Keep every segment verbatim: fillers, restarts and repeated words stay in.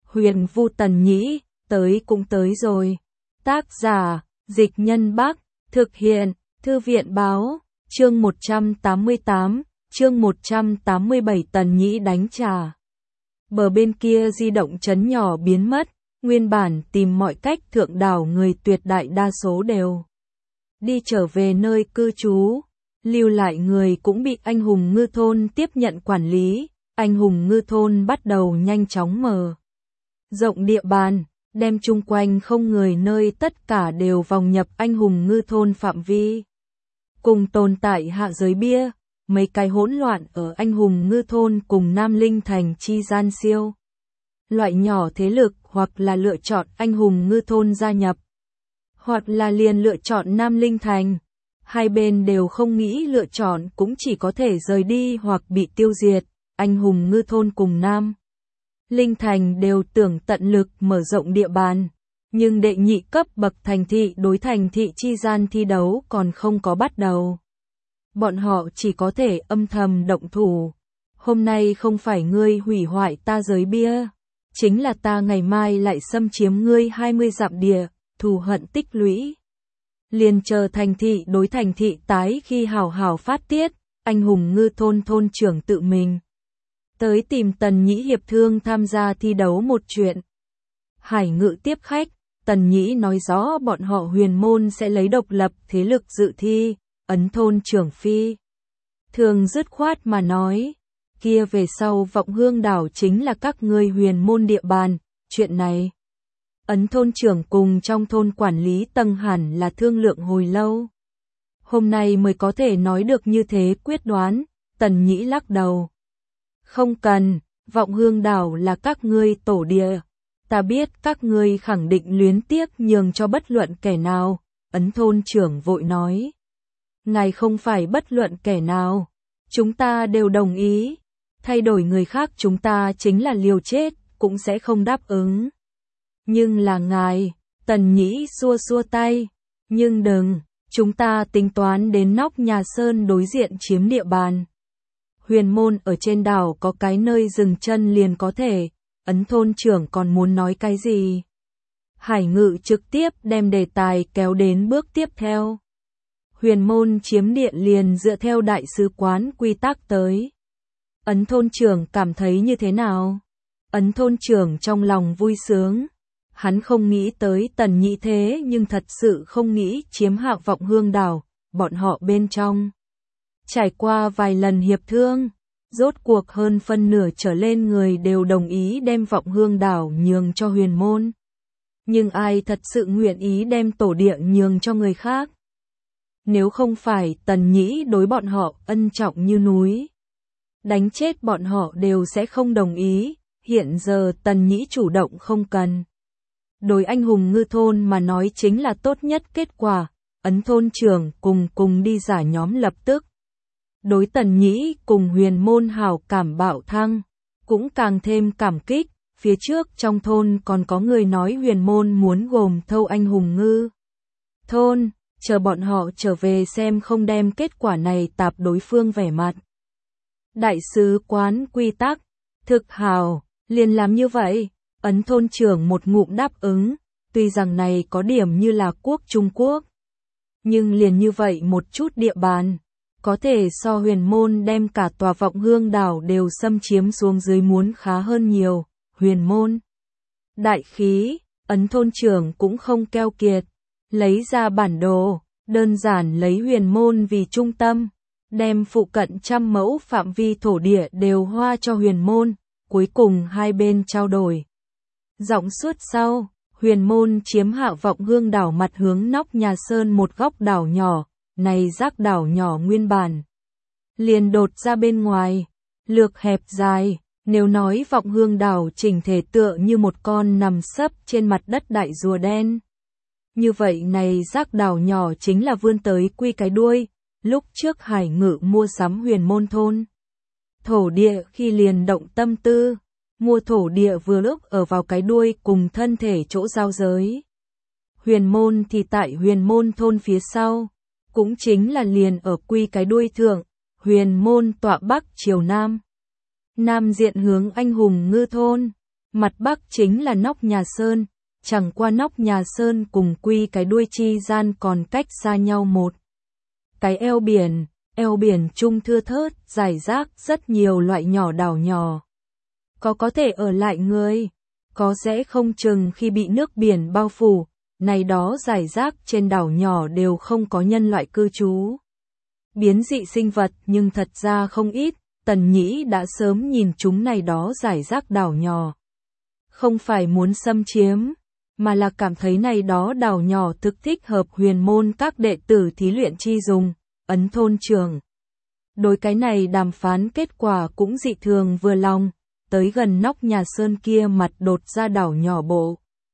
Huyền Vu Tần Nhĩ, tới cũng tới rồi. Tác giả, Dịch Nhân Bắc, thực hiện, Thư viện Báo, chương một trăm tám mươi tám, chương một trăm tám mươi bảy Tần Nhĩ đánh trả. Bờ bên kia di động trấn nhỏ biến mất, nguyên bản tìm mọi cách thượng đảo người tuyệt đại đa số đều đi trở về nơi cư trú, lưu lại người cũng bị anh hùng ngư thôn tiếp nhận quản lý, anh hùng ngư thôn bắt đầu nhanh chóng mở rộng địa bàn, đem chung quanh không người nơi tất cả đều vòng nhập anh hùng ngư thôn phạm vi. Cùng tồn tại hạ giới bia, mấy cái hỗn loạn ở anh hùng ngư thôn cùng Nam Linh Thành chi gian siêu. Loại nhỏ thế lực hoặc là lựa chọn anh hùng ngư thôn gia nhập, hoặc là liền lựa chọn Nam Linh Thành. Hai bên đều không nghĩ lựa chọn cũng chỉ có thể rời đi hoặc bị tiêu diệt. Anh hùng ngư thôn cùng Nam Linh Thành đều tưởng tận lực mở rộng địa bàn, nhưng đệ nhị cấp bậc thành thị đối thành thị chi gian thi đấu còn không có bắt đầu. Bọn họ chỉ có thể âm thầm động thủ. Hôm nay không phải ngươi hủy hoại ta giới bia, chính là ta ngày mai lại xâm chiếm ngươi hai mươi dặm địa, thù hận tích lũy. Liền chờ thành thị đối thành thị tái khi hào hào phát tiết, anh hùng ngư thôn thôn trưởng tự mình tới tìm Tần Nhĩ hiệp thương tham gia thi đấu một chuyện. Hải Ngự tiếp khách, Tần Nhĩ nói rõ bọn họ Huyền Môn sẽ lấy độc lập thế lực dự thi, ấn thôn trưởng phi. Thường dứt khoát mà nói, kia về sau Vọng Hương đảo chính là các ngươi Huyền Môn địa bàn, chuyện này. Ấn thôn trưởng cùng trong thôn quản lý tầng hẳn là thương lượng hồi lâu. Hôm nay mới có thể nói được như thế quyết đoán, Tần Nhĩ lắc đầu. Không cần, Vọng Hương đảo là các ngươi tổ địa. Ta biết các ngươi khẳng định luyến tiếc nhường cho bất luận kẻ nào, ấn thôn trưởng vội nói. Ngài không phải bất luận kẻ nào, chúng ta đều đồng ý. Thay đổi người khác chúng ta chính là liều chết, cũng sẽ không đáp ứng. Nhưng là ngài, Tần Nhĩ xua xua tay. Nhưng đừng, chúng ta tính toán đến nóc nhà sơn đối diện chiếm địa bàn. Huyền Môn ở trên đảo có cái nơi dừng chân liền có thể, ấn thôn trưởng còn muốn nói cái gì. Hải Ngự trực tiếp đem đề tài kéo đến bước tiếp theo. Huyền Môn chiếm địa liền dựa theo đại sứ quán quy tắc tới. Ấn thôn trưởng cảm thấy như thế nào? Ấn thôn trưởng trong lòng vui sướng. Hắn không nghĩ tới Tần Nhĩ thế nhưng thật sự không nghĩ chiếm hạ Vọng Hương đảo, bọn họ bên trong. Trải qua vài lần hiệp thương, rốt cuộc hơn phân nửa trở lên người đều đồng ý đem Vọng Hương đảo nhường cho Huyền Môn. Nhưng ai thật sự nguyện ý đem tổ địa nhường cho người khác? Nếu không phải Tần Nhĩ đối bọn họ ân trọng như núi, đánh chết bọn họ đều sẽ không đồng ý. Hiện giờ Tần Nhĩ chủ động không cần. Đối anh hùng ngư thôn mà nói chính là tốt nhất kết quả. Ấn thôn trưởng cùng cùng đi giả nhóm lập tức. Đối Tần Nhĩ cùng Huyền Môn hảo cảm bạo thăng, cũng càng thêm cảm kích. Phía trước trong thôn còn có người nói Huyền Môn muốn gồm thâu anh hùng ngư thôn, chờ bọn họ trở về xem không đem kết quả này tạp đối phương vẻ mặt. Đại sứ quán quy tắc, thực hào, liền làm như vậy. Ấn thôn trưởng một ngụm đáp ứng, tuy rằng này có điểm như là quốc Trung Quốc. Nhưng liền như vậy một chút địa bàn, có thể so Huyền Môn đem cả tòa Vọng Hương đảo đều xâm chiếm xuống dưới muốn khá hơn nhiều. Huyền Môn đại khí, ấn thôn trưởng cũng không keo kiệt, lấy ra bản đồ, đơn giản lấy Huyền Môn vì trung tâm, đem phụ cận trăm mẫu phạm vi thổ địa đều hoa cho Huyền Môn, cuối cùng hai bên trao đổi. Giọng suốt sau, Huyền Môn chiếm hạ Vọng Hương đảo mặt hướng nóc nhà sơn một góc đảo nhỏ, này rác đảo nhỏ nguyên bản liền đột ra bên ngoài, lược hẹp dài. Nếu nói Vọng Hương đảo chỉnh thể tựa như một con nằm sấp trên mặt đất đại rùa đen, như vậy này rác đảo nhỏ chính là vươn tới quy cái đuôi. Lúc trước Hải Ngự mua sắm Huyền Môn thôn thổ địa khi liền động tâm tư, mua thổ địa vừa lúc ở vào cái đuôi cùng thân thể chỗ giao giới. Huyền Môn thì tại Huyền Môn thôn phía sau, cũng chính là liền ở quy cái đuôi thượng. Huyền Môn tọa bắc chiều nam, nam diện hướng anh hùng ngư thôn, Mặt bắc chính là Nóc Nhà Sơn, chẳng qua Nóc Nhà Sơn cùng Quy Cái Đuôi chi gian còn cách xa nhau một cái eo biển, eo biển trung thưa thớt, rải rác rất nhiều loại nhỏ đảo nhỏ. Có có thể ở lại người, có sẽ không chừng khi bị nước biển bao phủ, này đó rải rác trên đảo nhỏ đều không có nhân loại cư trú. Biến dị sinh vật nhưng thật ra không ít, Tần Nhĩ đã sớm nhìn chúng này đó rải rác đảo nhỏ. Không phải muốn xâm chiếm, mà là cảm thấy này đó đảo nhỏ thực thích hợp huyền môn các đệ tử thí luyện chi dùng, Ấn thôn trưởng. Đối cái này đàm phán kết quả cũng dị thường vừa lòng, tới gần Nóc Nhà Sơn kia mặt đột ra đảo nhỏ bộ.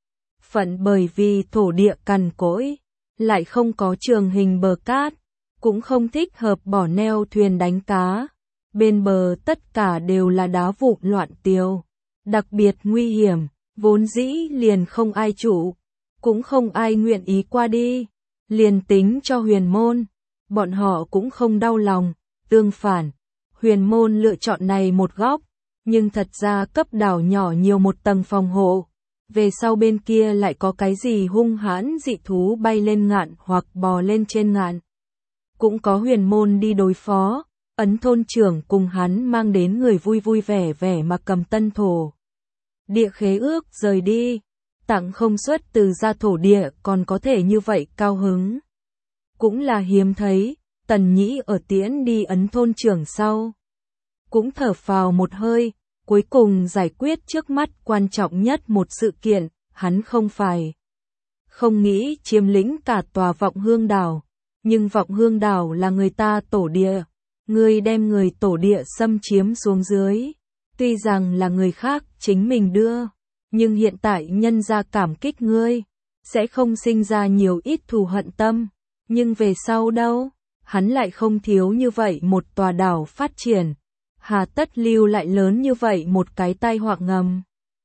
Phận bởi vì thổ địa cằn cỗi, lại không có trường hình bờ cát, cũng không thích hợp bỏ neo thuyền đánh cá. Bên bờ tất cả đều là đá vụn loạn tiều, đặc biệt nguy hiểm, vốn dĩ liền không ai chủ, cũng không ai nguyện ý qua đi. Liền tính cho huyền môn, bọn họ cũng không đau lòng, tương phản, huyền môn lựa chọn này một góc, nhưng thật ra cấp đảo nhỏ nhiều một tầng phòng hộ. Về sau bên kia lại có cái gì hung hãn dị thú bay lên ngạn hoặc bò lên trên ngạn. Cũng có huyền môn đi đối phó, Ấn thôn trưởng cùng hắn mang đến người vui vui vẻ vẻ mà cầm tân thổ địa khế ước rời đi, tặng không xuất từ ra thổ địa còn có thể như vậy cao hứng. Cũng là hiếm thấy, Tần Nhĩ ở tiễn đi Ấn thôn trưởng sau. Cũng thở phào một hơi, cuối cùng giải quyết trước mắt quan trọng nhất một sự kiện, hắn không phải không nghĩ chiếm lĩnh cả tòa Vọng Hương đảo, nhưng Vọng Hương đảo là người ta tổ địa, người đem người tổ địa xâm chiếm xuống dưới, tuy rằng là người khác chính mình đưa, nhưng hiện tại nhân ra cảm kích ngươi, sẽ không sinh ra nhiều ít thù hận tâm, nhưng về sau đâu, hắn lại không thiếu như vậy một tòa đảo phát triển. Hà tất lưu lại lớn như vậy một cái tai họa ngầm.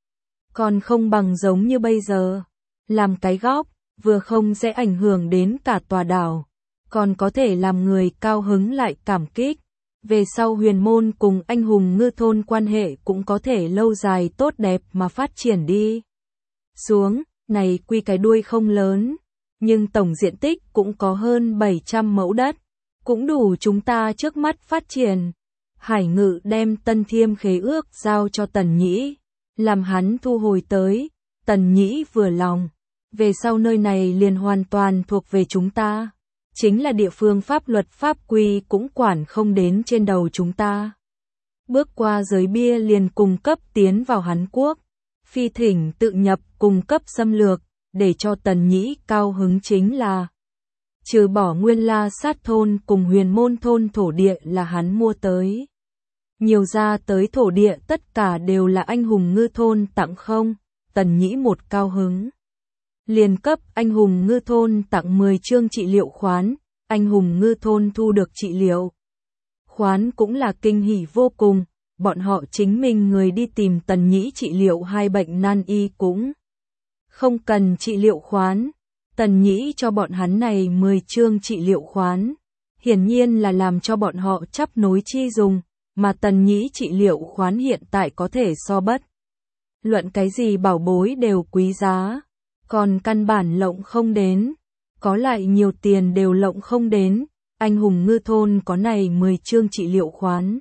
Còn không bằng giống như bây giờ, làm cái góc, vừa không sẽ ảnh hưởng đến cả tòa đảo, còn có thể làm người cao hứng lại cảm kích. Về sau huyền môn cùng anh hùng ngư thôn quan hệ cũng có thể lâu dài tốt đẹp mà phát triển đi. Xuống, này Quy Cái Đuôi không lớn, nhưng tổng diện tích cũng có hơn bảy trăm mẫu đất, cũng đủ chúng ta trước mắt phát triển. Hải Ngự đem Tân Thiêm khế ước giao cho Tần Nhĩ, làm hắn thu hồi tới, Tần Nhĩ vừa lòng, về sau nơi này liền hoàn toàn thuộc về chúng ta, chính là địa phương pháp luật pháp quy cũng quản không đến trên đầu chúng ta. Bước qua giới bia liền cung cấp tiến vào Hán Quốc, phi thỉnh tự nhập cung cấp xâm lược, để cho Tần Nhĩ cao hứng chính là trừ bỏ Nguyên La Sát thôn cùng Huyền Môn thôn thổ địa là hắn mua tới. Nhiều ra tới thổ địa tất cả đều là anh hùng ngư thôn tặng không, Tần Nhĩ một cao hứng. Liền cấp anh hùng ngư thôn tặng mười chương trị liệu khoán, anh hùng ngư thôn thu được trị liệu khoán cũng là kinh hỉ vô cùng, bọn họ chính mình người đi tìm Tần Nhĩ trị liệu hai bệnh nan y cũng không cần trị liệu khoán. Tần Nhĩ cho bọn hắn này mười chương trị liệu khoán, hiển nhiên là làm cho bọn họ chắp nối chi dùng, mà Tần Nhĩ trị liệu khoán hiện tại có thể so bất luận cái gì bảo bối đều quý giá, còn căn bản lộng không đến, có lại nhiều tiền đều lộng không đến, anh hùng ngư thôn có này mười chương trị liệu khoán.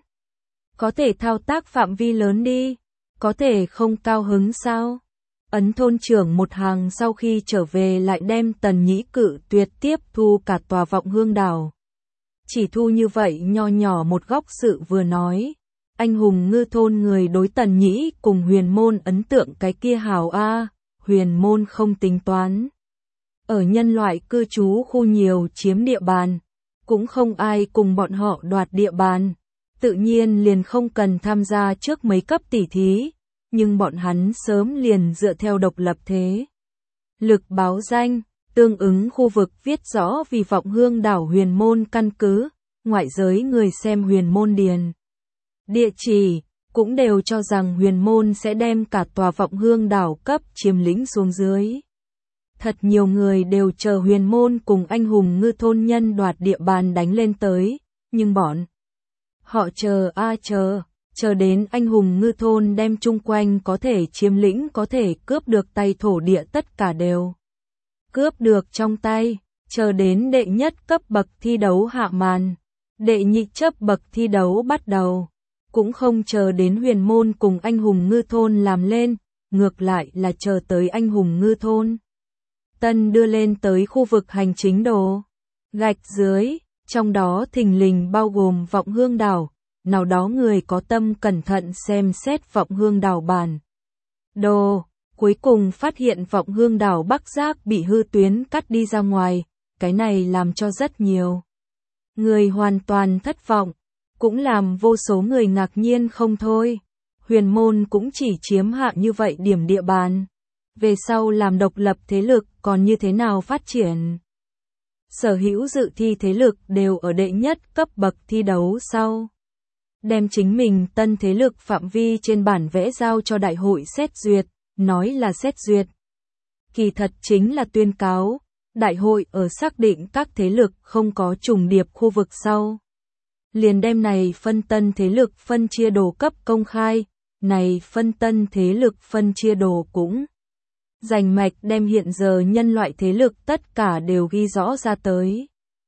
Có thể thao tác phạm vi lớn đi, có thể không cao hứng sao? Ấn thôn trưởng một hàng sau khi trở về lại đem Tần Nhĩ cự tuyệt tiếp thu cả tòa Vọng Hương đảo. Chỉ thu như vậy nho nhỏ một góc sự vừa nói. Anh hùng ngư thôn người đối Tần Nhĩ cùng huyền môn ấn tượng cái kia hào a, huyền môn không tính toán. Ở nhân loại cư trú khu nhiều chiếm địa bàn, cũng không ai cùng bọn họ đoạt địa bàn, tự nhiên liền không cần tham gia trước mấy cấp tỉ thí. Nhưng bọn hắn sớm liền dựa theo độc lập thế lực báo danh, tương ứng khu vực viết rõ vì Vọng Hương đảo huyền môn căn cứ, ngoại giới người xem huyền môn điền địa chỉ, cũng đều cho rằng huyền môn sẽ đem cả tòa Vọng Hương đảo cấp chiếm lĩnh xuống dưới. Thật nhiều người đều chờ huyền môn cùng anh hùng ngư thôn nhân đoạt địa bàn đánh lên tới, nhưng bọn họ chờ a chờ, chờ đến anh hùng ngư thôn đem chung quanh có thể chiếm lĩnh có thể cướp được tay thổ địa tất cả đều cướp được trong tay, chờ đến đệ nhất cấp bậc thi đấu hạ màn, đệ nhị cấp bậc thi đấu bắt đầu, cũng không chờ đến huyền môn cùng anh hùng ngư thôn làm lên, ngược lại là chờ tới anh hùng ngư thôn. Tân đưa lên tới khu vực hành chính đồ, gạch dưới, trong đó thình lình bao gồm Vọng Hương đảo, nào đó người có tâm cẩn thận xem xét Vọng Hương đảo bản đồ, cuối cùng phát hiện Vọng Hương đảo Bắc Giác bị hư tuyến cắt đi ra ngoài, cái này làm cho rất nhiều người hoàn toàn thất vọng, cũng làm vô số người ngạc nhiên không thôi. Huyền môn cũng chỉ chiếm hạ như vậy điểm địa bàn, về sau làm độc lập thế lực còn như thế nào phát triển. Sở hữu dự thi thế lực đều ở đệ nhất cấp bậc thi đấu sau. Đem chính mình tân thế lực phạm vi trên bản vẽ giao cho đại hội xét duyệt, nói là xét duyệt. Kỳ thật chính là tuyên cáo, đại hội ở xác định các thế lực không có trùng điệp khu vực sau. Liền đem này phân tân thế lực phân chia đồ cấp công khai, này phân tân thế lực phân chia đồ cũng rành mạch đem hiện giờ nhân loại thế lực tất cả đều ghi rõ ra tới.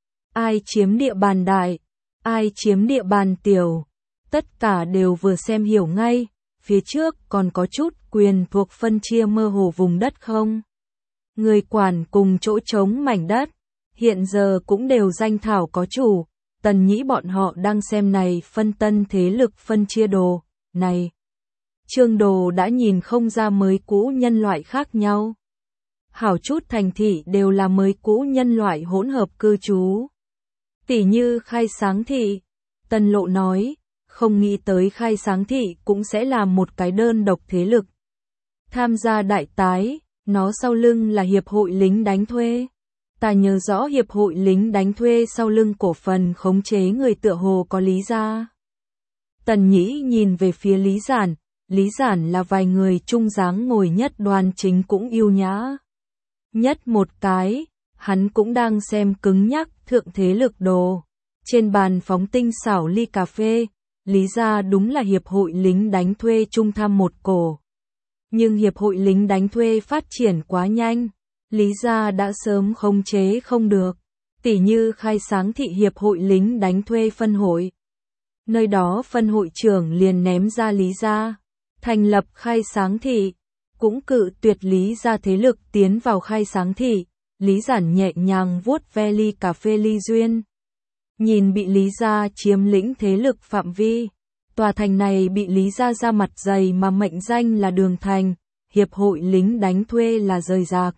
Ai chiếm địa bàn đại, ai chiếm địa bàn tiểu, tất cả đều vừa xem hiểu ngay, phía trước còn có chút quyền thuộc phân chia mơ hồ vùng đất không. Người quản cùng chỗ trống mảnh đất, hiện giờ cũng đều danh thảo có chủ, Tần Nhĩ bọn họ đang xem này phân tân thế lực phân chia đồ, này. Trương đồ đã nhìn không ra mới cũ nhân loại khác nhau. Hảo chút thành thị đều là mới cũ nhân loại hỗn hợp cư trú. Tỷ như Khai Sáng thị, Tần Lộ nói, không nghĩ tới Khai Sáng thị cũng sẽ là một cái đơn độc thế lực. Tham gia đại tái, nó sau lưng là hiệp hội lính đánh thuê. Ta nhớ rõ hiệp hội lính đánh thuê sau lưng cổ phần khống chế người tựa hồ có Lý Gia. Tần Nhĩ nhìn về phía Lý Giản, Lý Giản là vài người trung dáng ngồi nhất đoan chính cũng yêu nhã. Nhất một cái, hắn cũng đang xem cứng nhắc thượng thế lực đồ. Trên bàn phóng tinh xảo ly cà phê, Lý Gia đúng là hiệp hội lính đánh thuê trung tham một cổ. Nhưng hiệp hội lính đánh thuê phát triển quá nhanh, Lý Gia đã sớm khống chế không được. Tỷ như Khai Sáng thị hiệp hội lính đánh thuê phân hội. Nơi đó phân hội trưởng liền ném ra Lý Gia, thành lập Khai Sáng thị, cũng cự tuyệt Lý Gia thế lực tiến vào Khai Sáng thị. Lý Giản nhẹ nhàng vuốt ve ly cà phê ly duyên. Nhìn bị Lý Gia chiếm lĩnh thế lực phạm vi, tòa thành này bị Lý Gia ra mặt dày mà mệnh danh là Đường Thành, hiệp hội lính đánh thuê là rời rạc.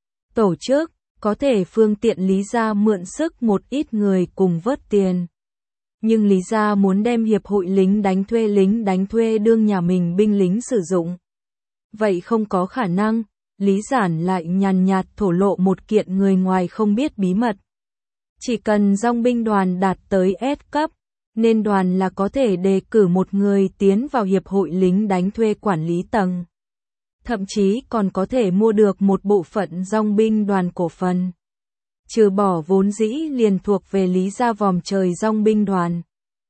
Tổ chức, có thể phương tiện Lý Gia mượn sức một ít người cùng vớt tiền. Nhưng Lý Gia muốn đem hiệp hội lính đánh thuê lính đánh thuê đương nhà mình binh lính sử dụng. Vậy không có khả năng, Lý Giản lại nhàn nhạt thổ lộ một kiện người ngoài không biết bí mật. Chỉ cần dòng binh đoàn đạt tới S cấp, nên đoàn là có thể đề cử một người tiến vào hiệp hội lính đánh thuê quản lý tầng. Thậm chí còn có thể mua được một bộ phận dòng binh đoàn cổ phần. Trừ bỏ vốn dĩ liền thuộc về Lý Gia vòm trời dòng binh đoàn.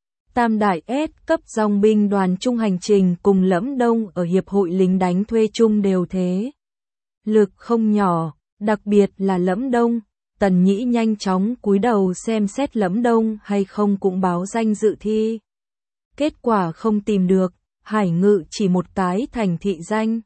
Tam đại S cấp dòng binh đoàn chung hành trình cùng Lẫm Đông ở hiệp hội lính đánh thuê chung đều thế. Lực không nhỏ, đặc biệt là Lẫm Đông. Tần Nhĩ nhanh chóng cúi đầu xem xét Lẫm Đông hay không cũng báo danh dự thi. Kết quả không tìm được, Hải Ngự chỉ một cái thành thị danh.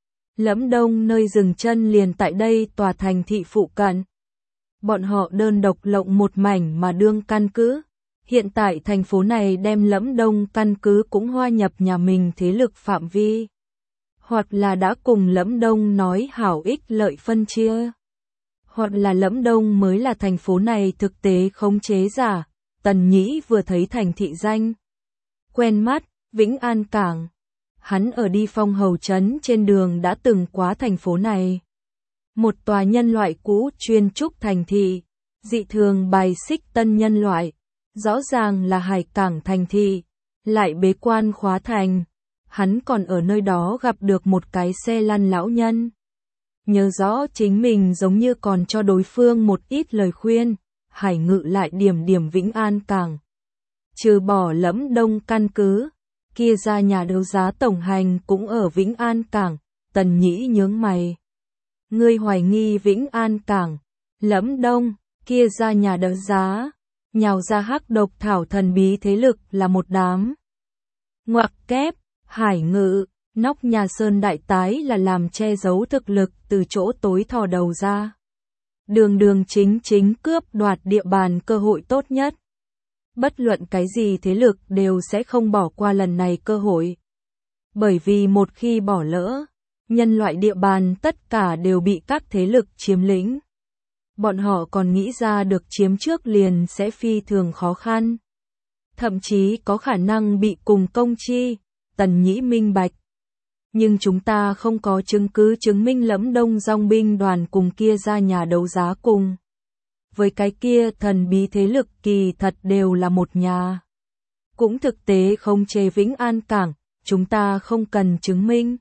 Lẫm Đông nơi dừng chân liền tại đây tòa thành thị phụ cận. Bọn họ đơn độc lộng một mảnh mà đương căn cứ. Hiện tại thành phố này đem Lẫm Đông căn cứ cũng hoa nhập nhà mình thế lực phạm vi. Hoặc là đã cùng Lẫm Đông nói hảo ích lợi phân chia. Hoặc là Lẫm Đông mới là thành phố này thực tế khống chế giả. Tần Nhĩ vừa thấy thành thị danh. Quen mắt, Vĩnh An Cảng. Hắn ở đi Phong Hầu Trấn trên đường đã từng quá thành phố này. Một tòa nhân loại cũ chuyên trúc thành thị, dị thường bài xích tân nhân loại. Rõ ràng là hải cảng thành thị, lại bế quan khóa thành. Hắn còn ở nơi đó gặp được một cái xe lăn lão nhân. Nhớ rõ chính mình giống như còn cho đối phương một ít lời khuyên, Hải Ngự lại điểm điểm Vĩnh An Cảng. Trừ bỏ Lẫm Đông căn cứ, kia ra nhà đấu giá tổng hành cũng ở Vĩnh An Cảng, Tần Nhĩ nhướng mày. Ngươi hoài nghi Vĩnh An Cảng, Lẫm Đông, kia ra nhà đấu giá, nhào ra hắc độc thảo thần bí thế lực là một đám. Ngoặc kép, Hải Ngự, nóc nhà Sơn Đại Tái là làm che giấu thực lực từ chỗ tối thò đầu ra. Đường đường chính chính cướp đoạt địa bàn cơ hội tốt nhất. Bất luận cái gì thế lực đều sẽ không bỏ qua lần này cơ hội. Bởi vì một khi bỏ lỡ, nhân loại địa bàn tất cả đều bị các thế lực chiếm lĩnh. Bọn họ còn nghĩ ra được chiếm trước liền sẽ phi thường khó khăn. Thậm chí có khả năng bị cùng công chi, Tần Nhĩ minh bạch. Nhưng chúng ta không có chứng cứ chứng minh Lẫm Đông dòng binh đoàn cùng kia ra nhà đấu giá cùng. Với cái kia thần bí thế lực kỳ thật đều là một nhà. Cũng thực tế không chế Vĩnh An Cảng, chúng ta không cần chứng minh.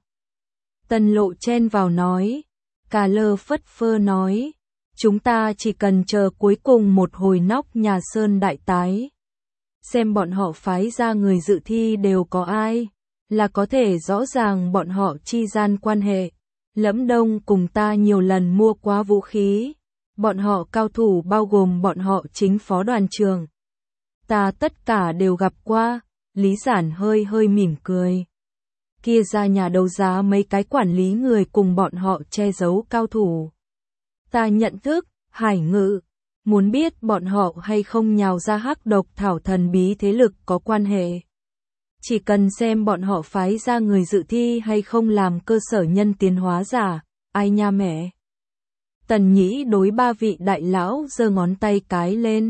Tần Lộ chen vào nói, Cà Lơ phất phơ nói, chúng ta chỉ cần chờ cuối cùng một hồi nóc nhà Sơn Đại Tái. Xem bọn họ phái ra người dự thi đều có ai, là có thể rõ ràng bọn họ chi gian quan hệ. Lẫm Đông cùng ta nhiều lần mua quá vũ khí, bọn họ cao thủ bao gồm bọn họ chính phó đoàn trưởng. Ta tất cả đều gặp qua, Lý Giản hơi hơi mỉm cười. Kia ra nhà đấu giá mấy cái quản lý người cùng bọn họ che giấu cao thủ. Ta nhận thức, Hải Ngự, muốn biết bọn họ hay không nhào ra hắc độc thảo thần bí thế lực có quan hệ. Chỉ cần xem bọn họ phái ra người dự thi hay không làm cơ sở nhân tiến hóa giả, ai nha mẹ. Tần Nhĩ đối ba vị đại lão giơ ngón tay cái lên.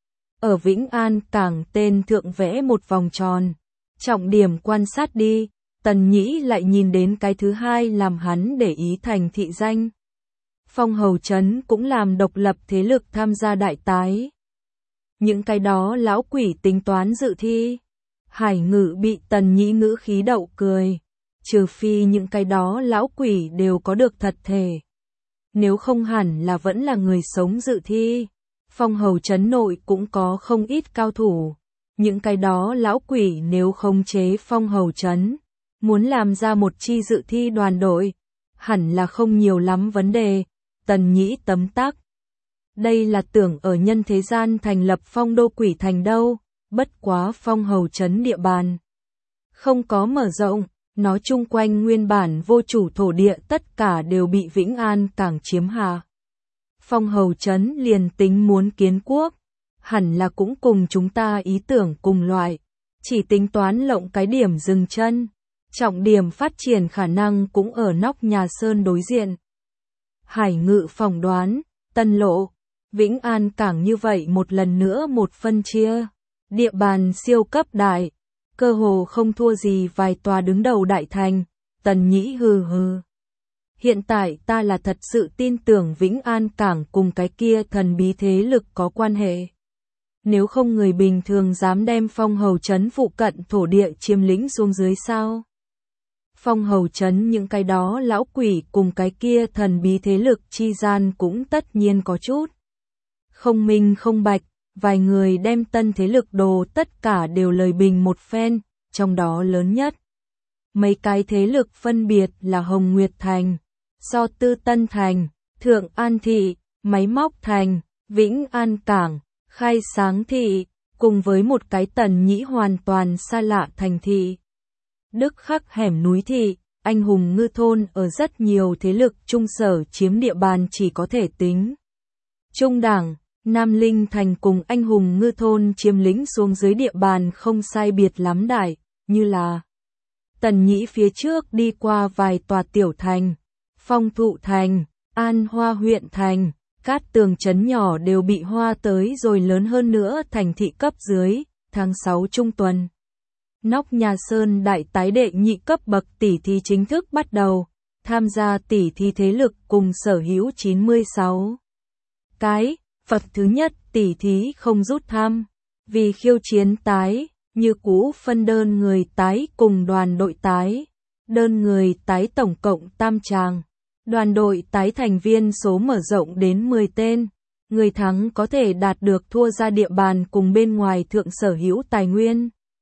Ở Vĩnh An Cảng tên thượng vẽ một vòng tròn. Trọng điểm quan sát đi, Tần Nhĩ lại nhìn đến cái thứ hai làm hắn để ý thành thị danh. Phong Hầu Trấn cũng làm độc lập thế lực tham gia đại tái. Những cái đó lão quỷ tính toán dự thi. Hải Ngự bị Tần Nhĩ ngữ khí đậu cười. Trừ phi những cái đó lão quỷ đều có được thật thể. Nếu không hẳn là vẫn là người sống dự thi. Phong Hầu Trấn nội cũng có không ít cao thủ. Những cái đó lão quỷ nếu không chế Phong Hầu Trấn, muốn làm ra một chi dự thi đoàn đội, hẳn là không nhiều lắm vấn đề. Tần Nhĩ tấm tắc. Đây là tưởng ở nhân thế gian thành lập phong đô quỷ thành đâu, bất quá Phong Hầu Trấn địa bàn. Không có mở rộng, nó chung quanh nguyên bản vô chủ thổ địa tất cả đều bị Vĩnh An Cảng chiếm hạ. Phong Hầu Trấn liền tính muốn kiến quốc, hẳn là cũng cùng chúng ta ý tưởng cùng loại, chỉ tính toán lộng cái điểm dừng chân, trọng điểm phát triển khả năng cũng ở nóc nhà Sơn đối diện. Hải Ngự phỏng đoán, Tân Lộ, Vĩnh An Cảng như vậy một lần nữa một phân chia, địa bàn siêu cấp đại, cơ hồ không thua gì vài tòa đứng đầu đại thành. Tần Nhĩ hừ hừ. Hiện tại ta là thật sự tin tưởng Vĩnh An Cảng cùng cái kia thần bí thế lực có quan hệ. Nếu không người bình thường dám đem Phong Hầu Trấn phụ cận thổ địa chiếm lĩnh xuống dưới sao? Phong Hầu Trấn những cái đó lão quỷ cùng cái kia thần bí thế lực chi gian cũng tất nhiên có chút. Không minh không bạch, vài người đem tân thế lực đồ tất cả đều lời bình một phen, trong đó lớn nhất. Mấy cái thế lực phân biệt là Hồng Nguyệt Thành, Do Tư Tân Thành, Thượng An Thị, Máy Móc Thành, Vĩnh An Cảng, Khai Sáng Thị, cùng với một cái Tần Nhĩ hoàn toàn xa lạ thành thị. Đức Khắc hẻm núi thị, Anh Hùng Ngư Thôn ở rất nhiều thế lực trung sở chiếm địa bàn chỉ có thể tính. Trung Đảng, Nam Linh Thành cùng Anh Hùng Ngư Thôn chiếm lĩnh xuống dưới địa bàn không sai biệt lắm đại, như là Tần Nhĩ phía trước đi qua vài tòa tiểu thành, Phong Thụ Thành, An Hoa huyện thành, Cát Tường trấn nhỏ đều bị hoa tới rồi lớn hơn nữa thành thị cấp dưới, tháng sáu trung tuần. Nóc nhà Sơn đại tái đệ nhị cấp bậc tỷ thí chính thức bắt đầu, tham gia tỷ thí thế lực cùng sở hữu chín mươi sáu cái, Phật thứ nhất tỷ thí không rút thăm, vì khiêu chiến tái, như cũ phân đơn người tái cùng đoàn đội tái, đơn người tái tổng cộng tam tràng, đoàn đội tái thành viên số mở rộng đến mười tên, người thắng có thể đạt được thua ra địa bàn cùng bên ngoài thượng sở hữu tài nguyên.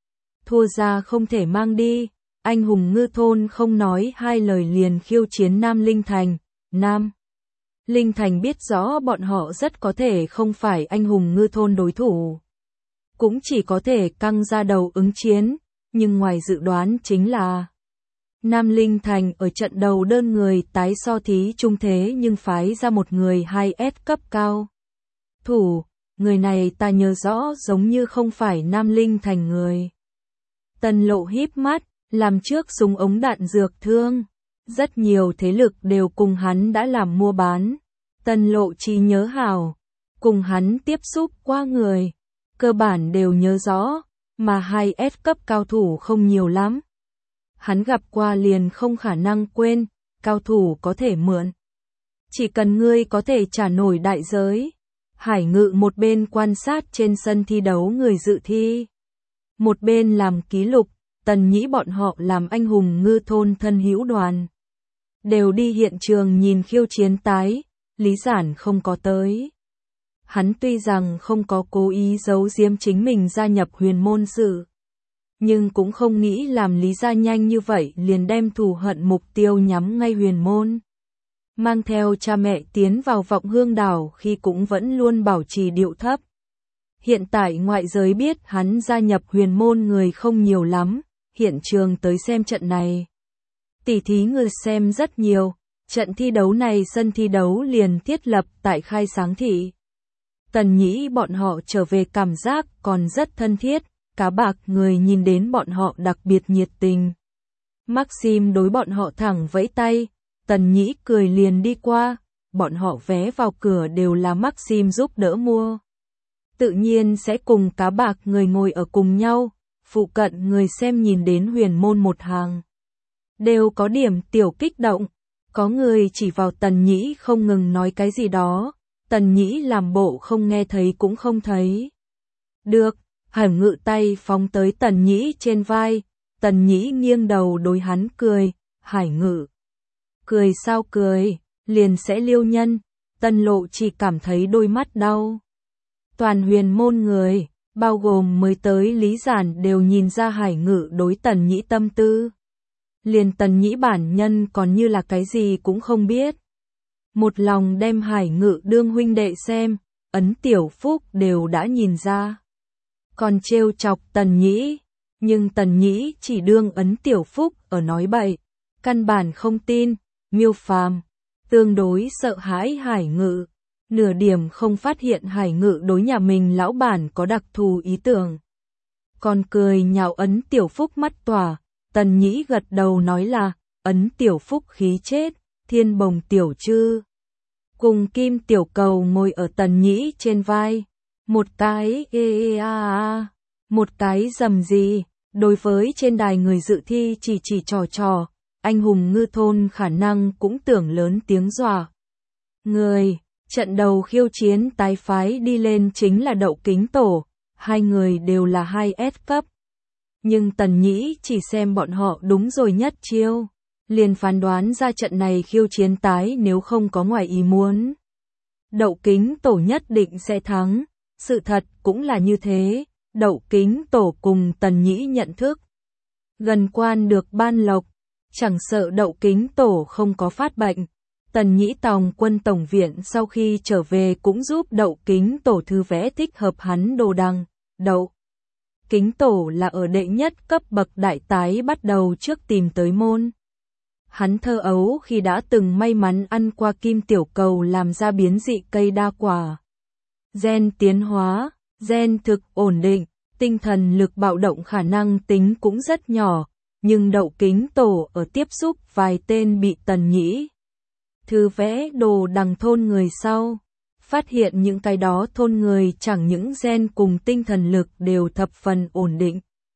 thua ra không thể mang đi. Anh hùng ngư thôn không nói hai lời liền khiêu chiến Nam Linh Thành. Nam Linh Thành biết rõ bọn họ rất có thể không phải anh hùng ngư thôn đối thủ. Cũng chỉ có thể căng ra đầu ứng chiến, nhưng ngoài dự đoán chính là Nam Linh Thành ở trận đầu đơn người tái so thí trung thế nhưng phái ra một người hai S cấp cao. Thủ, người này ta nhớ rõ giống như không phải Nam Linh Thành người. Tần Lộ híp mắt, làm trước súng ống đạn dược thương. Rất nhiều thế lực đều cùng hắn đã làm mua bán. Tần Lộ chỉ nhớ hảo, cùng hắn tiếp xúc qua người. Cơ bản đều nhớ rõ, mà hai S cấp cao thủ không nhiều lắm. Hắn gặp qua liền không khả năng quên, cao thủ có thể mượn. Chỉ cần ngươi có thể trả nổi đại giới. Hải Ngự một bên quan sát trên sân thi đấu người dự thi. Một bên làm ký lục, Tần Nhĩ bọn họ làm anh hùng ngư thôn thân hữu đoàn. Đều đi hiện trường nhìn khiêu chiến tái, Lý Giản không có tới. Hắn tuy rằng không có cố ý giấu giếm chính mình gia nhập huyền môn sự, nhưng cũng không nghĩ làm Lý gia nhanh như vậy liền đem thù hận mục tiêu nhắm ngay huyền môn. Mang theo cha mẹ tiến vào Vọng Hương đảo khi cũng vẫn luôn bảo trì điệu thấp. Hiện tại ngoại giới biết hắn gia nhập huyền môn người không nhiều lắm, hiện trường tới xem trận này. Tỷ thí người xem rất nhiều, trận thi đấu này sân thi đấu liền thiết lập tại Khai Sáng thị. Tần Nhĩ bọn họ trở về cảm giác còn rất thân thiết, cá bạc người nhìn đến bọn họ đặc biệt nhiệt tình. Maxim đối bọn họ thẳng vẫy tay, Tần Nhĩ cười liền đi qua, bọn họ vé vào cửa đều là Maxim giúp đỡ mua. Tự nhiên sẽ cùng cá bạc người ngồi ở cùng nhau, phụ cận người xem nhìn đến huyền môn một hàng. Đều có điểm tiểu kích động, có người chỉ vào Tần Nhĩ không ngừng nói cái gì đó, Tần Nhĩ làm bộ không nghe thấy cũng không thấy. Được, Hải Ngự tay phóng tới Tần Nhĩ trên vai, Tần Nhĩ nghiêng đầu đối hắn cười, Hải Ngự. Cười sao cười, liền sẽ liêu nhân, Tần Lộ chỉ cảm thấy đôi mắt đau. Toàn huyền môn người, bao gồm mới tới Lý Giản đều nhìn ra Hải Ngự đối Tần Nhĩ tâm tư. Liền Tần Nhĩ bản nhân còn như là cái gì cũng không biết. Một lòng đem Hải Ngự đương huynh đệ xem, Ấn Tiểu Phúc đều đã nhìn ra. Còn trêu chọc Tần Nhĩ, nhưng Tần Nhĩ chỉ đương Ấn Tiểu Phúc ở nói bậy, căn bản không tin, Miêu Phàm tương đối sợ hãi Hải Ngự, nửa điểm không phát hiện Hải Ngự đối nhà mình lão bản có đặc thù ý tưởng. Còn cười nhạo Ấn Tiểu Phúc mắt tỏa, Tần Nhĩ gật đầu nói là, Ấn Tiểu Phúc khí chết, Thiên Bồng Tiểu Trư. Cùng Kim Tiểu Cầu ngồi ở Tần Nhĩ trên vai, một cái ê ê a a, một cái rầm gì, đối với trên đài người dự thi chỉ chỉ trò trò, anh hùng ngư thôn khả năng cũng tưởng lớn tiếng dọa. Người, trận đầu khiêu chiến tái phái đi lên chính là Đậu Kính Tổ, hai người đều là hai S cấp. Nhưng Tần Nhĩ chỉ xem bọn họ đúng rồi nhất chiêu, liền phán đoán ra trận này khiêu chiến tái nếu không có ngoài ý muốn. Đậu Kính Tổ nhất định sẽ thắng, sự thật cũng là như thế, Đậu Kính Tổ cùng Tần Nhĩ nhận thức. Gần quan được ban lộc, chẳng sợ Đậu Kính Tổ không có phát bệnh. Tần Nhĩ Tòng quân tổng viện sau khi trở về cũng giúp Đậu Kính Tổ thư vẽ thích hợp hắn đồ đằng, Đậu Kính Tổ là ở đệ nhất cấp bậc đại tái bắt đầu trước tìm tới môn. Hắn thơ ấu khi đã từng may mắn ăn qua Kim Tiểu Cầu làm ra biến dị cây đa quả. Gen tiến hóa, gen thực ổn định, tinh thần lực bạo động khả năng tính cũng rất nhỏ, nhưng Đậu Kính Tổ ở tiếp xúc vài tên bị Tần Nhĩ thư vẽ đồ đằng thôn người sau, phát hiện những cái đó thôn người chẳng những gen cùng tinh thần lực đều thập phần ổn định,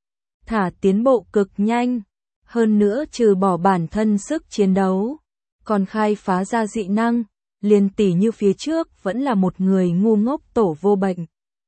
thả tiến bộ cực nhanh, hơn nữa trừ bỏ bản thân sức chiến đấu, còn khai phá ra dị năng, liền tỉ như phía trước vẫn là một người ngu ngốc tổ vô bệnh.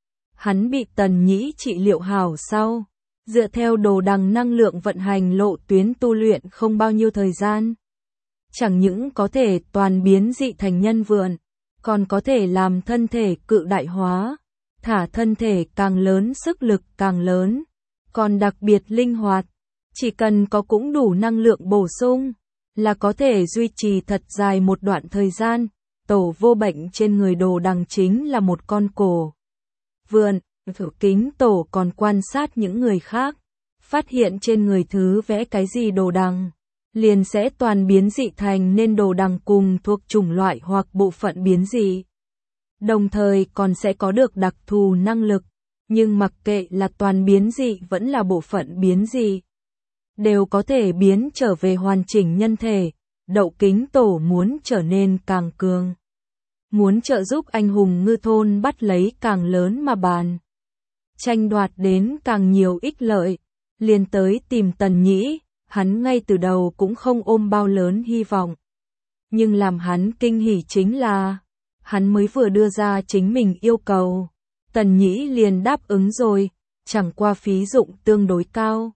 Hắn bị Tần Nhĩ trị liệu hảo sau, dựa theo đồ đằng năng lượng vận hành lộ tuyến tu luyện không bao nhiêu thời gian. Chẳng những có thể toàn biến dị thành nhân vượn, còn có thể làm thân thể cự đại hóa, thả thân thể càng lớn sức lực càng lớn, còn đặc biệt linh hoạt. Chỉ cần có cũng đủ năng lượng bổ sung, là có thể duy trì thật dài một đoạn thời gian. Tổ vô bệnh trên người Đồ Đằng chính là một con cổ vượn. Thử Kính Tổ còn quan sát những người khác, phát hiện trên người thứ vẽ cái gì Đồ Đằng, liền sẽ toàn biến dị thành nên Đồ Đằng cùng thuộc chủng loại hoặc bộ phận biến dị. Đồng thời còn sẽ có được đặc thù năng lực, nhưng mặc kệ là toàn biến dị vẫn là bộ phận biến dị, đều có thể biến trở về hoàn chỉnh nhân thể. Đậu Kính Tổ muốn trở nên càng cường, muốn trợ giúp anh hùng ngư thôn bắt lấy càng lớn mà bàn, tranh đoạt đến càng nhiều ích lợi, liền tới tìm Tần Nhĩ. Hắn ngay từ đầu cũng không ôm bao lớn hy vọng, nhưng làm hắn kinh hỉ chính là, hắn mới vừa đưa ra chính mình yêu cầu, Tần Nhĩ liền đáp ứng rồi, chẳng qua phí dụng tương đối cao.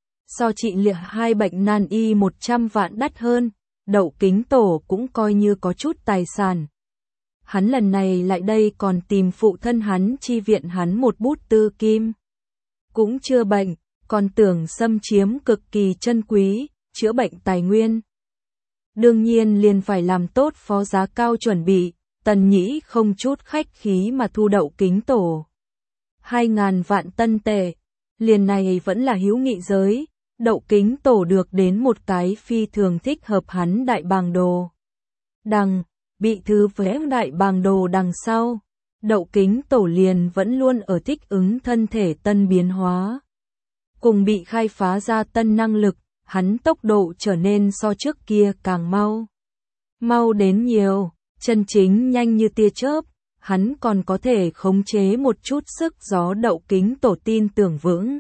So trị liệu hai bệnh nan y một trăm vạn đắt hơn, Đậu Kính Tổ cũng coi như có chút tài sản. Hắn lần này lại đây còn tìm phụ thân hắn chi viện hắn một bút tư kim. Cũng chưa bệnh, còn tưởng xâm chiếm cực kỳ chân quý, chữa bệnh tài nguyên. Đương nhiên liền phải làm tốt phó giá cao chuẩn bị, Tần Nhĩ không chút khách khí mà thu Đậu Kính Tổ. Hai ngàn vạn tân tệ, liền này vẫn là hữu nghị giới, Đậu Kính Tổ được đến một cái phi thường thích hợp hắn đại bàng đồ đằng, bị thứ vẽ đại bàng đồ đằng sau. Đậu Kính Tổ liền vẫn luôn ở thích ứng thân thể tân biến hóa. Cùng bị khai phá ra tân năng lực, hắn tốc độ trở nên so trước kia càng mau. Mau đến nhiều, chân chính nhanh như tia chớp, hắn còn có thể khống chế một chút sức gió. Đậu Kính Tổ tin tưởng vững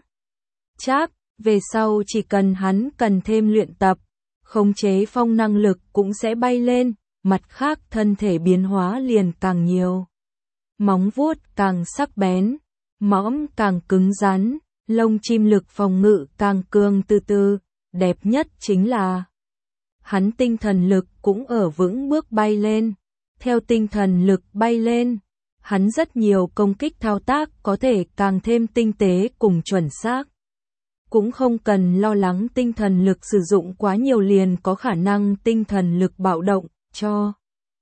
chắc, về sau chỉ cần hắn cần thêm luyện tập, khống chế phong năng lực cũng sẽ bay lên, mặt khác thân thể biến hóa liền càng nhiều. Móng vuốt càng sắc bén, mõm càng cứng rắn, lông chim lực phòng ngự càng cường. Từ từ, đẹp nhất chính là hắn tinh thần lực cũng ở vững bước bay lên. Theo tinh thần lực bay lên, hắn rất nhiều công kích thao tác có thể càng thêm tinh tế cùng chuẩn xác. Cũng không cần lo lắng tinh thần lực sử dụng quá nhiều liền có khả năng tinh thần lực bạo động, cho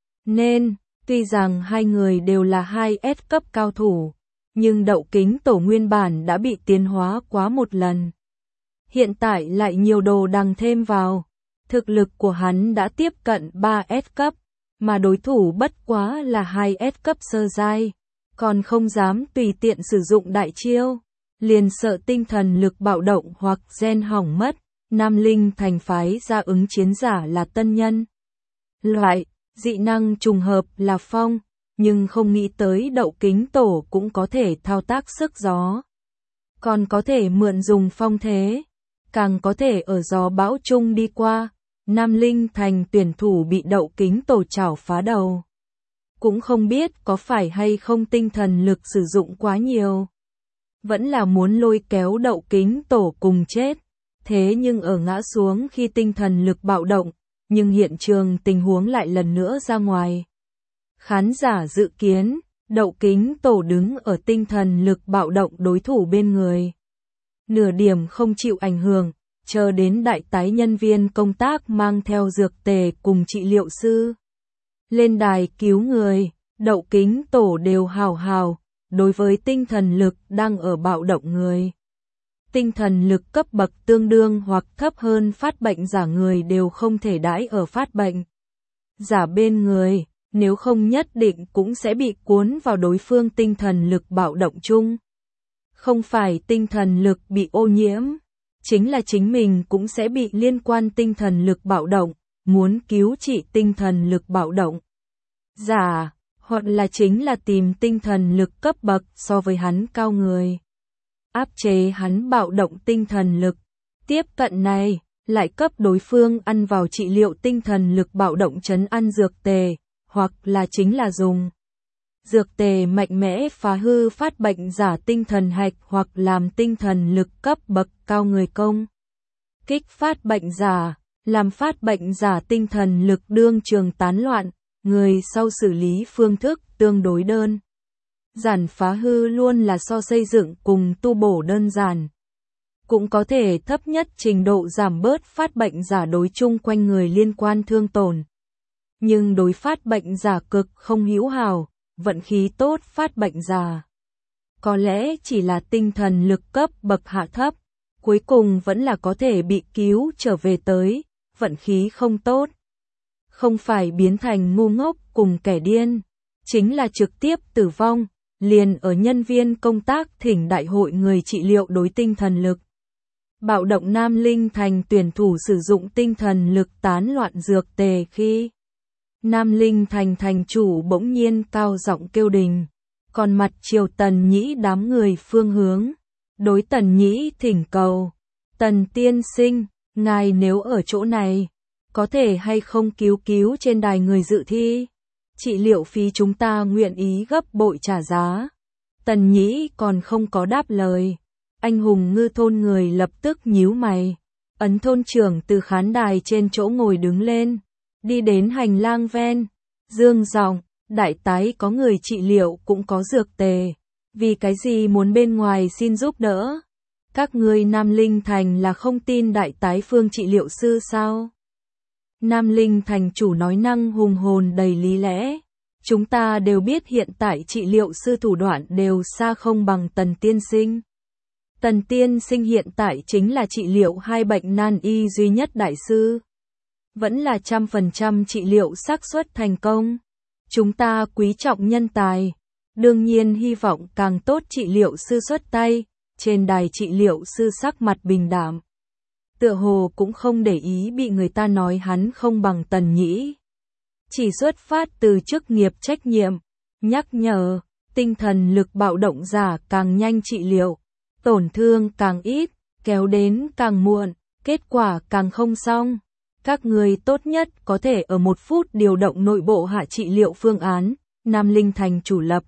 nên, tuy rằng hai người đều là hai S cấp cao thủ, nhưng Đậu Kính Tổ nguyên bản đã bị tiến hóa quá một lần. Hiện tại lại nhiều đồ đằng thêm vào, thực lực của hắn đã tiếp cận ba S cấp, mà đối thủ bất quá là hai S cấp sơ giai, còn không dám tùy tiện sử dụng đại chiêu, liền sợ tinh thần lực bạo động hoặc gen hỏng mất. Nam Linh Thành phái ra ứng chiến giả là tân nhân loại, dị năng trùng hợp là phong, nhưng không nghĩ tới Đậu Kính Tổ cũng có thể thao tác sức gió, còn có thể mượn dùng phong thế, càng có thể ở gió bão chung đi qua. Nam Linh Thành tuyển thủ bị Đậu Kính Tổ chảo phá đầu, cũng không biết có phải hay không tinh thần lực sử dụng quá nhiều, vẫn là muốn lôi kéo Đậu Kính Tổ cùng chết. Thế nhưng ở ngã xuống khi tinh thần lực bạo động, nhưng hiện trường tình huống lại lần nữa ra ngoài khán giả dự kiến. Đậu Kính Tổ đứng ở tinh thần lực bạo động đối thủ bên người, nửa điểm không chịu ảnh hưởng, chờ đến đại tái nhân viên công tác mang theo dược tề cùng trị liệu sư lên đài cứu người, Đậu Kính Tổ đều hào hào. Đối với tinh thần lực đang ở bạo động người, tinh thần lực cấp bậc tương đương hoặc thấp hơn phát bệnh giả người đều không thể đãi ở phát bệnh giả bên người, nếu không nhất định cũng sẽ bị cuốn vào đối phương tinh thần lực bạo động chung. Không phải tinh thần lực bị ô nhiễm, chính là chính mình cũng sẽ bị liên quan tinh thần lực bạo động, muốn cứu trị tinh thần lực bạo động giả, hoặc là chính là tìm tinh thần lực cấp bậc so với hắn cao người, áp chế hắn bạo động tinh thần lực. Tiếp cận này, lại cấp đối phương ăn vào trị liệu tinh thần lực bạo động trấn an dược tề, hoặc là chính là dùng dược tề mạnh mẽ phá hư phát bệnh giả tinh thần hạch hoặc làm tinh thần lực cấp bậc cao người công kích phát bệnh giả, làm phát bệnh giả tinh thần lực đương trường tán loạn. Người sau xử lý phương thức tương đối đơn giản, phá hư luôn là so xây dựng cùng tu bổ đơn giản. cũng có thể thấp nhất trình độ giảm bớt phát bệnh giả đối chung quanh người liên quan thương tổn. Nhưng đối phát bệnh giả cực không hữu hảo, vận khí tốt phát bệnh giả có lẽ chỉ là tinh thần lực cấp bậc hạ thấp, cuối cùng vẫn là có thể bị cứu trở về tới, vận khí không tốt. Không phải biến thành ngu ngốc cùng kẻ điên, chính là trực tiếp tử vong, liền ở nhân viên công tác thỉnh đại hội người trị liệu đối tinh thần lực. Bạo động Nam Linh Thành tuyển thủ sử dụng tinh thần lực tán loạn dược tề khi Nam Linh Thành thành chủ bỗng nhiên cao giọng kêu đình, còn mặt chiều Tần Nhĩ đám người phương hướng, đối Tần Nhĩ thỉnh cầu, Tần tiên sinh, ngài nếu ở chỗ này, có thể hay không cứu cứu trên đài người dự thi, trị liệu phí chúng ta nguyện ý gấp bội trả giá. Tần Nhĩ còn không có đáp lời, anh hùng ngư thôn người lập tức nhíu mày, ấn thôn trưởng từ khán đài trên chỗ ngồi đứng lên, đi đến hành lang ven, dương giọng, đại tái có người trị liệu cũng có dược tề, vì cái gì muốn bên ngoài xin giúp đỡ? Các ngươi Nam Linh Thành là không tin đại tái phương trị liệu sư sao? Nam Linh Thành chủ nói năng hùng hồn đầy lý lẽ, chúng ta đều biết hiện tại trị liệu sư thủ đoạn đều xa không bằng Tần tiên sinh. Tần tiên sinh hiện tại chính là trị liệu hai bệnh nan y duy nhất đại sư. Vẫn là trăm phần trăm trị liệu xác suất thành công. Chúng ta quý trọng nhân tài, đương nhiên hy vọng càng tốt trị liệu sư xuất tay, trên đài trị liệu sư sắc mặt bình đạm. Tựa hồ cũng không để ý bị người ta nói hắn không bằng Tần Nhĩ. Chỉ xuất phát từ chức nghiệp trách nhiệm, nhắc nhở, tinh thần lực bạo động giả càng nhanh trị liệu, tổn thương càng ít, kéo đến càng muộn, kết quả càng không xong. Các người tốt nhất có thể ở một phút điều động nội bộ hạ trị liệu phương án, Nam Linh Thành chủ lập.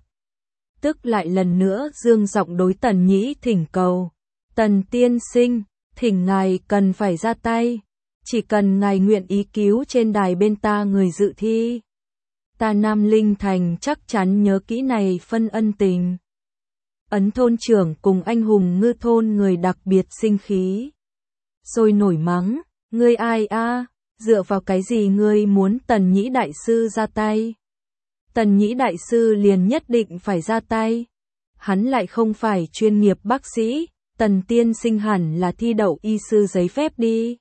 Tức lại lần nữa dương giọng đối Tần Nhĩ thỉnh cầu. Tần tiên sinh, thỉnh ngài cần phải ra tay. Chỉ cần ngài nguyện ý cứu trên đài bên ta người dự thi. Ta Nam Linh Thành chắc chắn nhớ kỹ này phân ân tình. Ấn thôn trưởng cùng anh hùng ngư thôn người đặc biệt sinh khí. Sôi nổi mắng. Ngươi ai a? À? Dựa vào cái gì ngươi muốn Tần Nhĩ đại sư ra tay? Tần Nhĩ đại sư liền nhất định phải ra tay. Hắn lại không phải chuyên nghiệp bác sĩ, Tần tiên sinh hẳn là thi đậu y sư giấy phép đi.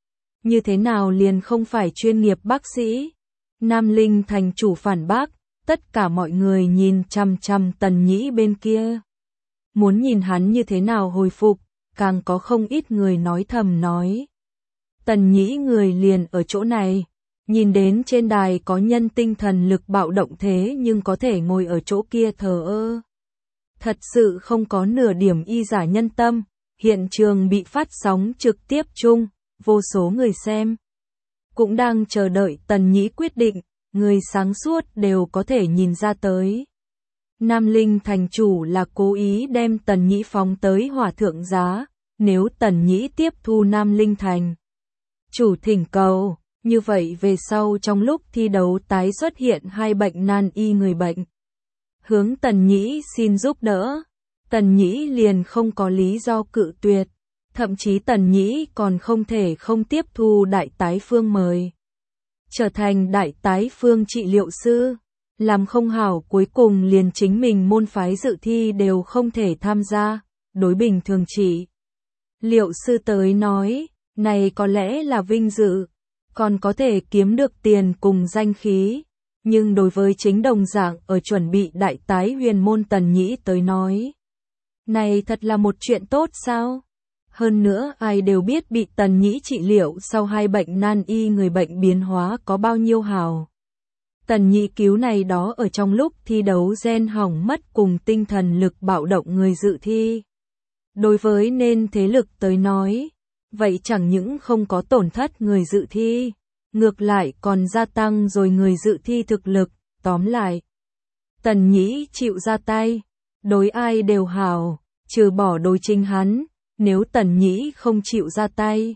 Như thế nào liền không phải chuyên nghiệp bác sĩ? Nam Linh Thành chủ phản bác, tất cả mọi người nhìn chằm chằm Tần Nhĩ bên kia. Muốn nhìn hắn như thế nào hồi phục, càng có không ít người nói thầm nói. Tần Nhĩ người liền ở chỗ này, nhìn đến trên đài có nhân tinh thần lực bạo động thế nhưng có thể ngồi ở chỗ kia thờ ơ. Thật sự không có nửa điểm y giả nhân tâm, hiện trường bị phát sóng trực tiếp chung, vô số người xem. Cũng đang chờ đợi Tần Nhĩ quyết định, người sáng suốt đều có thể nhìn ra tới. Nam Linh Thành chủ là cố ý đem Tần Nhĩ phóng tới hỏa thượng giá, nếu Tần Nhĩ tiếp thu Nam Linh Thành chủ thỉnh cầu, như vậy về sau trong lúc thi đấu tái xuất hiện hai bệnh nan y người bệnh. Hướng Tần Nhĩ xin giúp đỡ, Tần Nhĩ liền không có lý do cự tuyệt, thậm chí Tần Nhĩ còn không thể không tiếp thu đại tái phương mời. Trở thành đại tái phương trị liệu sư, làm không hảo cuối cùng liền chính mình môn phái dự thi đều không thể tham gia, đối bình thường trị liệu sư tới nói. Này có lẽ là vinh dự, còn có thể kiếm được tiền cùng danh khí, nhưng đối với chính đồng dạng ở chuẩn bị đại tái huyền môn Tần Nhĩ tới nói. Này thật là một chuyện tốt sao? Hơn nữa ai đều biết bị Tần Nhĩ trị liệu sau hai bệnh nan y người bệnh biến hóa có bao nhiêu hào. Tần Nhĩ cứu này đó ở trong lúc thi đấu gen hỏng mất cùng tinh thần lực bạo động người dự thi. Đối với nên thế lực tới nói, vậy chẳng những không có tổn thất người dự thi, ngược lại còn gia tăng rồi người dự thi thực lực, tóm lại. Tần Nhĩ chịu ra tay, đối ai đều hảo, trừ bỏ đối chính hắn, nếu Tần Nhĩ không chịu ra tay.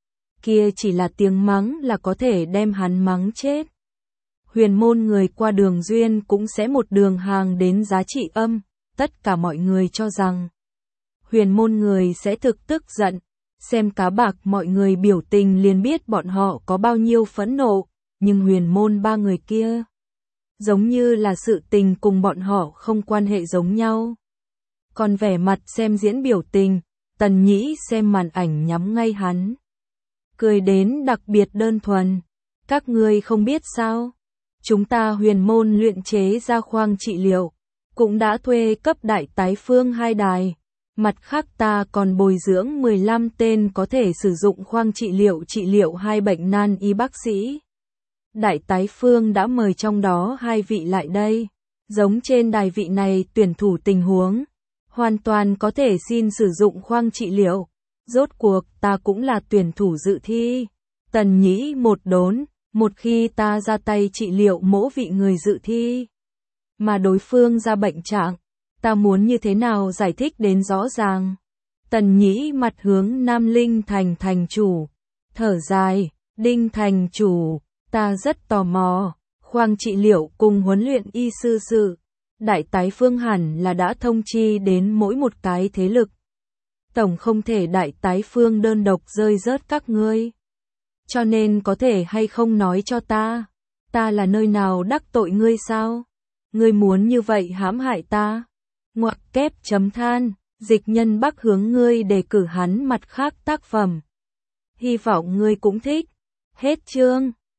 Kia chỉ là tiếng mắng là có thể đem hắn mắng chết. Huyền môn người qua đường duyên cũng sẽ một đường hàng đến giá trị âm, tất cả mọi người cho rằng. huyền môn người sẽ thực tức giận. Xem cá bạc mọi người biểu tình liền biết bọn họ có bao nhiêu phẫn nộ, nhưng huyền môn ba người kia giống như là sự tình cùng bọn họ không quan hệ giống nhau. Còn vẻ mặt xem diễn biểu tình, Tần Nhĩ xem màn ảnh nhắm ngay hắn. Cười đến đặc biệt đơn thuần. Các ngươi không biết sao? Chúng ta huyền môn luyện chế ra khoang trị liệu, cũng đã thuê cấp đại tái phương hai đài. Mặt khác ta còn bồi dưỡng mười lăm tên có thể sử dụng khoang trị liệu trị liệu hai bệnh nan y bác sĩ. Đại tái phương đã mời trong đó hai vị lại đây. Giống trên đài vị này tuyển thủ tình huống, hoàn toàn có thể xin sử dụng khoang trị liệu. Rốt cuộc ta cũng là tuyển thủ dự thi. Tần Nhĩ một đốn, một khi ta ra tay trị liệu mỗi vị người dự thi, mà đối phương ra bệnh trạng, ta muốn như thế nào giải thích đến rõ ràng. Tần Nhĩ mặt hướng Nam Linh Thành thành chủ, thở dài, Đinh thành chủ, ta rất tò mò, khoang trị liệu cùng huấn luyện y sư sự, đại tái phương hẳn là đã thông chi đến mỗi một cái thế lực. Tổng không thể đại tái phương đơn độc rơi rớt các ngươi. Cho nên có thể hay không nói cho ta, ta là nơi nào đắc tội ngươi sao? Ngươi muốn như vậy hãm hại ta? Ngoặc kép chấm than, Dịch Nhân Bắc hướng ngươi đề cử hắn mặt khác tác phẩm. Hy vọng ngươi cũng thích. Hết chương.